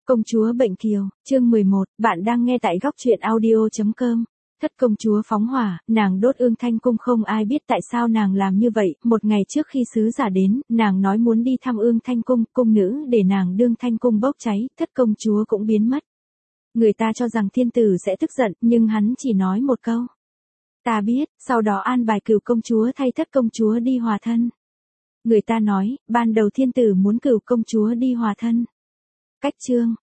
Công chúa Bệnh Kiều, chương 11, bạn đang nghe tại góc truyện audio.com. Thất công chúa phóng hỏa, nàng đốt Ương Thanh Cung, không ai biết tại sao nàng làm như vậy. Một ngày trước khi sứ giả đến, nàng nói muốn đi thăm Ương Thanh Cung, cung nữ để nàng đương Thanh Cung bốc cháy, thất công chúa cũng biến mất. Người ta cho rằng thiên tử sẽ tức giận, nhưng hắn chỉ nói một câu. Ta biết, sau đó an bài Cửu công chúa thay thất công chúa đi hòa thân. Người ta nói, ban đầu thiên tử muốn Cửu công chúa đi hòa thân. Cách chương,